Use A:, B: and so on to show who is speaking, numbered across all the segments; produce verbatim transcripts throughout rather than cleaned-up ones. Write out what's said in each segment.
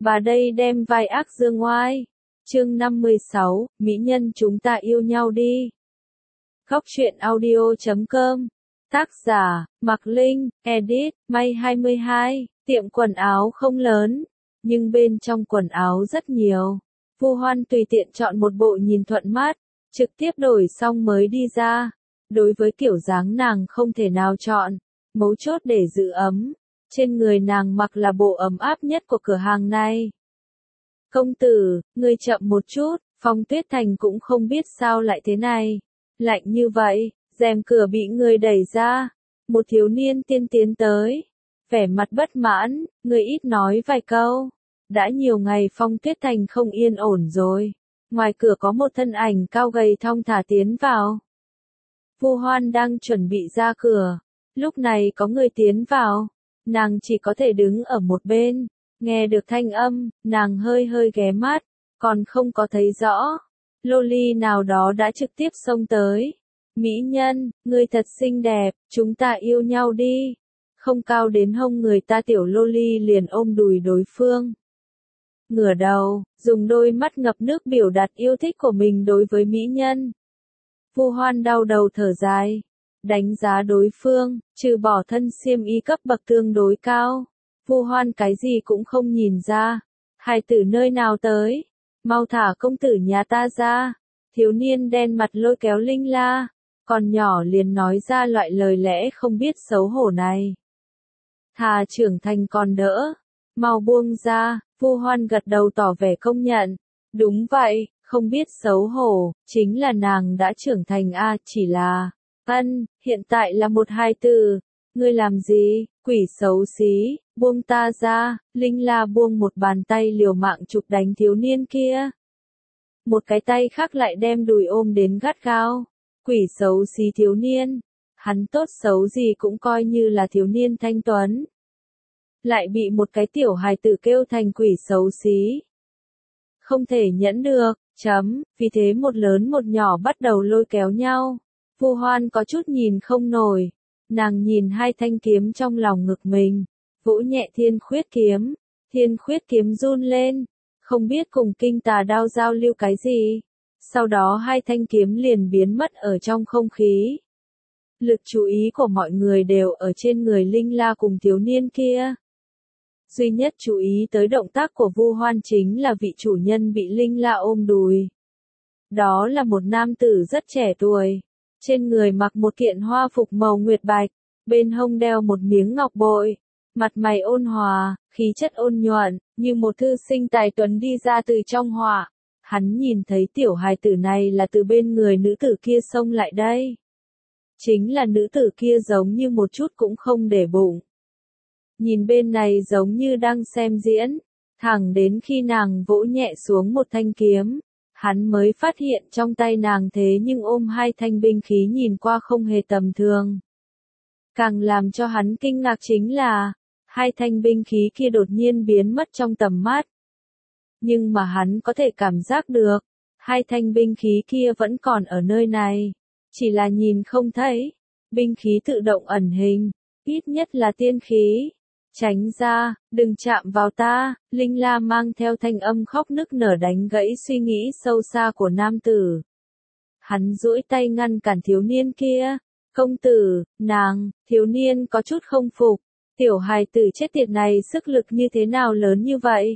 A: Bà đây đem vai ác dương oai. Chương năm mươi sáu, Mỹ nhân chúng ta yêu nhau đi. Góc truyện audio chấm com. Tác giả, Mạc Linh, edit, May hai mươi hai. Tiệm quần áo không lớn, nhưng bên trong quần áo rất nhiều. Vu Hoan tùy tiện chọn một bộ nhìn thuận mắt, trực tiếp đổi xong mới đi ra. Đối với kiểu dáng nàng không thể nào chọn, mấu chốt để giữ ấm. Trên người nàng mặc là bộ ấm áp nhất của cửa hàng này. Công tử, ngươi chậm một chút, Phong Tuyết Thành cũng không biết sao lại thế này. Lạnh như vậy, rèm cửa bị người đẩy ra. Một thiếu niên tiên tiến tới. Vẻ mặt bất mãn, người ít nói vài câu. Đã nhiều ngày Phong Tuyết Thành không yên ổn rồi. Ngoài cửa có một thân ảnh cao gầy thong thả tiến vào. Vu Hoan đang chuẩn bị ra cửa. Lúc này có người tiến vào. Nàng chỉ có thể đứng ở một bên. Nghe được thanh âm, nàng hơi hơi ghé mắt. Còn không có thấy rõ. Loli nào đó đã trực tiếp xông tới. Mỹ nhân, ngươi thật xinh đẹp, chúng ta yêu nhau đi. Không cao đến hông người ta tiểu Loli liền ôm đùi đối phương. Ngửa đầu, dùng đôi mắt ngập nước biểu đạt yêu thích của mình đối với mỹ nhân. Vu Hoan đau đầu thở dài. Đánh giá đối phương, trừ bỏ thân xiêm y cấp bậc tương đối cao. Vu Hoan cái gì cũng không nhìn ra. Hài tử nơi nào tới? Mau thả công tử nhà ta ra. Thiếu niên đen mặt lôi kéo Linh La. Còn nhỏ liền nói ra loại lời lẽ không biết xấu hổ này. Thà trưởng thành còn đỡ. Mau buông ra. Vu Hoan gật đầu tỏ vẻ công nhận. Đúng vậy, không biết xấu hổ, chính là nàng đã trưởng thành a, chỉ là... Ân, hiện tại là một hài tử. Ngươi làm gì, quỷ xấu xí, buông ta ra. Linh La buông một bàn tay liều mạng chụp đánh thiếu niên kia. Một cái tay khác lại đem đùi ôm đến gắt gao. Quỷ xấu xí thiếu niên. Hắn tốt xấu gì cũng coi như là thiếu niên thanh tuấn. Lại bị một cái tiểu hài tử kêu thành quỷ xấu xí. Không thể nhẫn được, chấm, vì thế một lớn một nhỏ bắt đầu lôi kéo nhau. Vu Hoan có chút nhìn không nổi. Nàng nhìn hai thanh kiếm trong lòng ngực mình. Vỗ nhẹ thiên khuyết kiếm. Thiên khuyết kiếm run lên. Không biết cùng kinh tà đao giao lưu cái gì. Sau đó hai thanh kiếm liền biến mất ở trong không khí. Lực chú ý của mọi người đều ở trên người Linh La cùng thiếu niên kia. Duy nhất chú ý tới động tác của Vu Hoan chính là vị chủ nhân bị Linh La ôm đùi. Đó là một nam tử rất trẻ tuổi. Trên người mặc một kiện hoa phục màu nguyệt bạch. Bên hông đeo một miếng ngọc bội. Mặt mày ôn hòa, khí chất ôn nhuận, như một thư sinh tài tuấn đi ra từ trong họa. Hắn nhìn thấy tiểu hài tử này là từ bên người nữ tử kia xông lại đây. Chính là nữ tử kia giống như một chút cũng không để bụng. Nhìn bên này giống như đang xem diễn, thẳng đến khi nàng vỗ nhẹ xuống một thanh kiếm, hắn mới phát hiện trong tay nàng thế nhưng ôm hai thanh binh khí nhìn qua không hề tầm thường. Càng làm cho hắn kinh ngạc chính là, hai thanh binh khí kia đột nhiên biến mất trong tầm mắt. Nhưng mà hắn có thể cảm giác được, hai thanh binh khí kia vẫn còn ở nơi này, chỉ là nhìn không thấy. Binh khí tự động ẩn hình, ít nhất là tiên khí. Tránh ra, đừng chạm vào ta. Linh La mang theo thanh âm khóc nức nở đánh gãy suy nghĩ sâu xa của nam tử. Hắn duỗi tay ngăn cản thiếu niên kia. Công tử, nàng, thiếu niên có chút không phục. Tiểu hài tử chết tiệt này sức lực như thế nào lớn như vậy?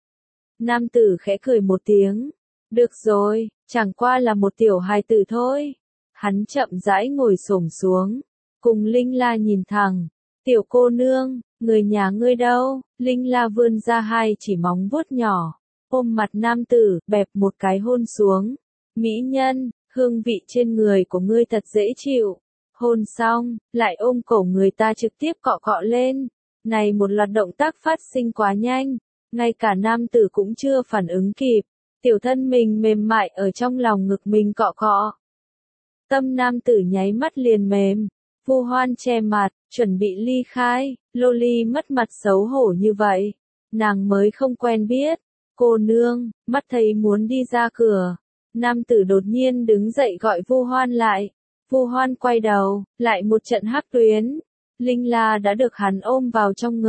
A: Nam tử khẽ cười một tiếng. Được rồi, chẳng qua là một tiểu hài tử thôi. Hắn chậm rãi ngồi xổm xuống. Cùng Linh La nhìn thẳng. Tiểu cô nương, người nhà ngươi đâu? Linh La vươn ra hai chỉ móng vuốt nhỏ. Ôm mặt nam tử, bẹp một cái hôn xuống. Mỹ nhân, hương vị trên người của ngươi thật dễ chịu. Hôn xong, lại ôm cổ người ta trực tiếp cọ cọ lên. Này một loạt động tác phát sinh quá nhanh. Ngay cả nam tử cũng chưa phản ứng kịp. Tiểu thân mình mềm mại ở trong lòng ngực mình cọ cọ. Tâm nam tử nháy mắt liền mềm. Vu Hoan che mặt, chuẩn bị ly khai. Loli mất mặt xấu hổ như vậy. Nàng mới không quen biết. Cô nương, mắt thấy muốn đi ra cửa. Nam tử đột nhiên đứng dậy gọi Vu Hoan lại. Vu Hoan quay đầu, lại một trận hắc tuyến. Linh La đã được hắn ôm vào trong ngực.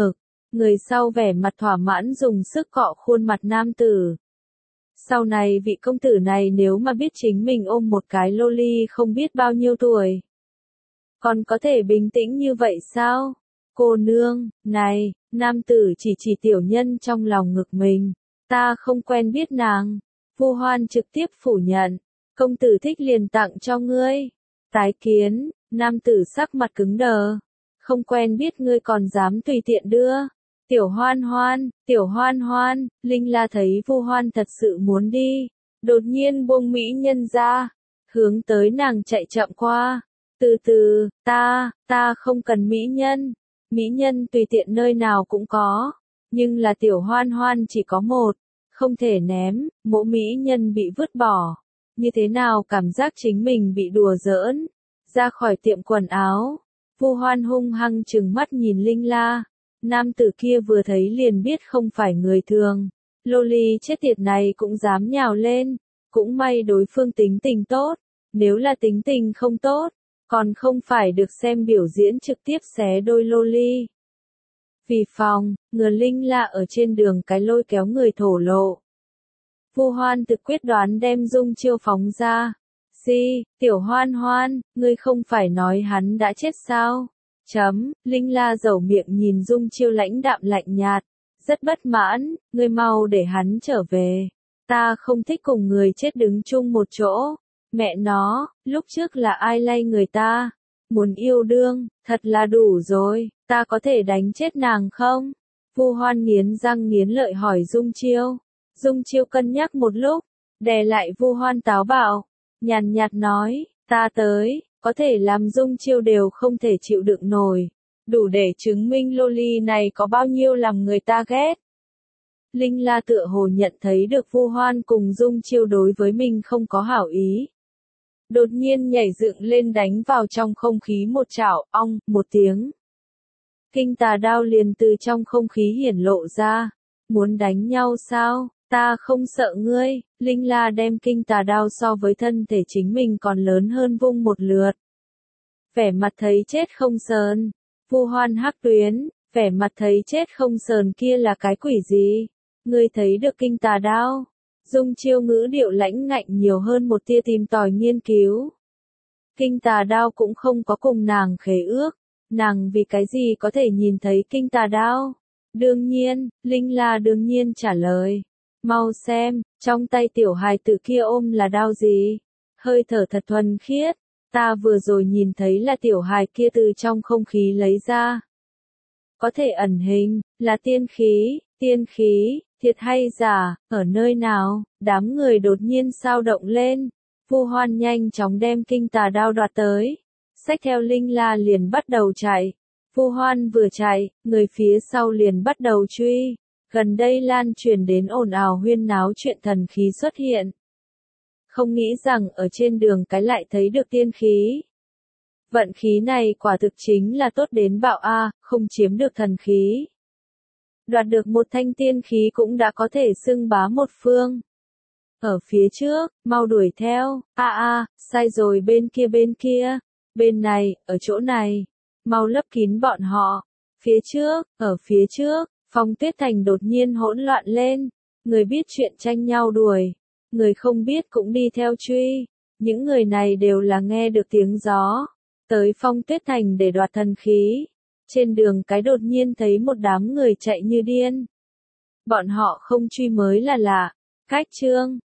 A: Người sau vẻ mặt thỏa mãn dùng sức cọ khuôn mặt nam tử. Sau này vị công tử này nếu mà biết chính mình ôm một cái loli không biết bao nhiêu tuổi. Còn có thể bình tĩnh như vậy sao? Cô nương, này, nam tử chỉ chỉ tiểu nhân trong lòng ngực mình. Ta không quen biết nàng. Vu Hoan trực tiếp phủ nhận. Công tử thích liền tặng cho ngươi. Tái kiến, nam tử sắc mặt cứng đờ. Không quen biết ngươi còn dám tùy tiện đưa. Tiểu Hoan Hoan, Tiểu Hoan Hoan, Linh La thấy Vu Hoan thật sự muốn đi. Đột nhiên buông mỹ nhân ra. Hướng tới nàng chạy chậm qua. Từ từ, ta, ta không cần mỹ nhân. Mỹ nhân tùy tiện nơi nào cũng có. Nhưng là Tiểu Hoan Hoan chỉ có một. Không thể ném, mỗi mỹ nhân bị vứt bỏ. Như thế nào cảm giác chính mình bị đùa giỡn. Ra khỏi tiệm quần áo. Vu Hoan hung hăng trừng mắt nhìn Linh La. Nam tử kia vừa thấy liền biết không phải người thường. Loli chết tiệt này cũng dám nhào lên. Cũng may đối phương tính tình tốt. Nếu là tính tình không tốt, còn không phải được xem biểu diễn trực tiếp xé đôi loli. Vì phòng, ngừa Linh La ở trên đường cái lôi kéo người thổ lộ. Vu Hoan thực quyết đoán đem Dung Chiêu phóng ra. Si, Tiểu Hoan Hoan, ngươi không phải nói hắn đã chết sao? Chấm, Linh La dẩu miệng nhìn Dung Chiêu lãnh đạm lạnh nhạt. Rất bất mãn, ngươi mau để hắn trở về. Ta không thích cùng người chết đứng chung một chỗ. Mẹ nó, lúc trước là ai lay người ta? Muốn yêu đương, thật là đủ rồi, ta có thể đánh chết nàng không? Vu Hoan nghiến răng nghiến lợi hỏi Dung Chiêu. Dung Chiêu cân nhắc một lúc, đè lại Vu Hoan táo bạo, nhàn nhạt nói, ta tới, có thể làm Dung Chiêu đều không thể chịu đựng nổi, đủ để chứng minh loli này có bao nhiêu làm người ta ghét. Linh La tựa hồ nhận thấy được Vu Hoan cùng Dung Chiêu đối với mình không có hảo ý. Đột nhiên nhảy dựng lên đánh vào trong không khí một chảo, ong, một tiếng. Kinh tà đao liền từ trong không khí hiển lộ ra. Muốn đánh nhau sao? Ta không sợ ngươi. Linh La đem kinh tà đao so với thân thể chính mình còn lớn hơn vung một lượt. Vẻ mặt thấy chết không sờn. Vu Hoan hắc tuyến, vẻ mặt thấy chết không sờn kia là cái quỷ gì? Ngươi thấy được kinh tà đao? Dung Chiêu ngữ điệu lãnh ngạnh nhiều hơn một tia tìm tòi nghiên cứu. Kinh tà đao cũng không có cùng nàng khế ước. Nàng vì cái gì có thể nhìn thấy kinh tà đao? Đương nhiên, Linh La đương nhiên trả lời. Mau xem, trong tay tiểu hài tử kia ôm là đao gì? Hơi thở thật thuần khiết. Ta vừa rồi nhìn thấy là tiểu hài kia từ trong không khí lấy ra. Có thể ẩn hình, là tiên khí, tiên khí, thiệt hay giả, ở nơi nào? Đám người đột nhiên sao động lên. Vu Hoan nhanh chóng đem kinh tà đao đoạt tới. Xách theo Linh La liền bắt đầu chạy. Vu Hoan vừa chạy, người phía sau liền bắt đầu truy. Gần đây lan truyền đến ồn ào huyên náo chuyện thần khí xuất hiện. Không nghĩ rằng ở trên đường cái lại thấy được tiên khí. Vận khí này quả thực chính là tốt đến bạo a, không chiếm được thần khí. Đoạt được một thanh tiên khí cũng đã có thể xưng bá một phương. Ở phía trước, mau đuổi theo, a a, sai rồi bên kia bên kia, bên này, ở chỗ này, mau lấp kín bọn họ. Phía trước, ở phía trước, Phong Tuyết Thành đột nhiên hỗn loạn lên, người biết chuyện tranh nhau đuổi, người không biết cũng đi theo truy. Những người này đều là nghe được tiếng gió, tới Phong Tuyết Thành để đoạt thần khí. Trên đường cái đột nhiên thấy một đám người chạy như điên. Bọn họ không truy mới là lạ. Cách chương